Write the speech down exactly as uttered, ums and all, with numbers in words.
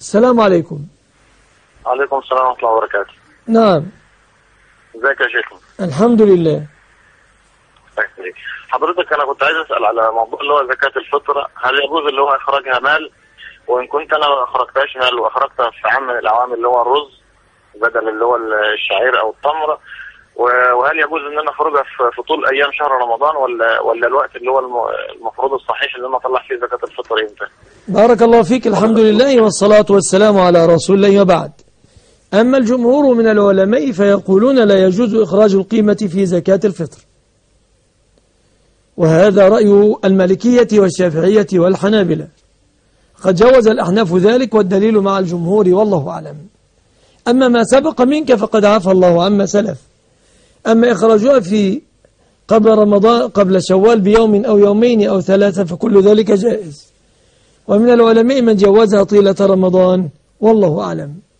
السلام عليكم. عليكم السلام ورحمة الله وبركاته. نعم. ازيك يا شيخ؟ الحمد لله. حضرتك أنا كنت عايز أسأل على موضوع اللي هو زكاة الفطر، هل يجوز اللي هو إخراجها مال؟ وإن كنت أنا ما أخرجتهاش مال وأخرجتها في عام من الأعوام اللي هو الرز بدل اللي هو الشعير أو التمر، وهل يجوز إن أنا أخرجها في طول أيام شهر رمضان ولا ولا الوقت اللي هو المفروض الصحيح اللي أنا أطلع فيه زكاة الفطر إمتى؟ بارك الله فيك. الحمد لله والصلاة والسلام على رسول الله وبعد. أما الجمهور من العلماء فيقولون لا يجوز إخراج القيمة في زكاة الفطر، وهذا رأي المالكية والشافعية والحنابلة. قد جوز الأحناف ذلك والدليل مع الجمهور والله أعلم. أما ما سبق منك فقد عفى الله عما سلف. أما إخراجها في قبل رمضان قبل شوال بيوم أو يومين أو ثلاثة فكل ذلك جائز، ومن العلماء من جوزها طيلة رمضان والله أعلم.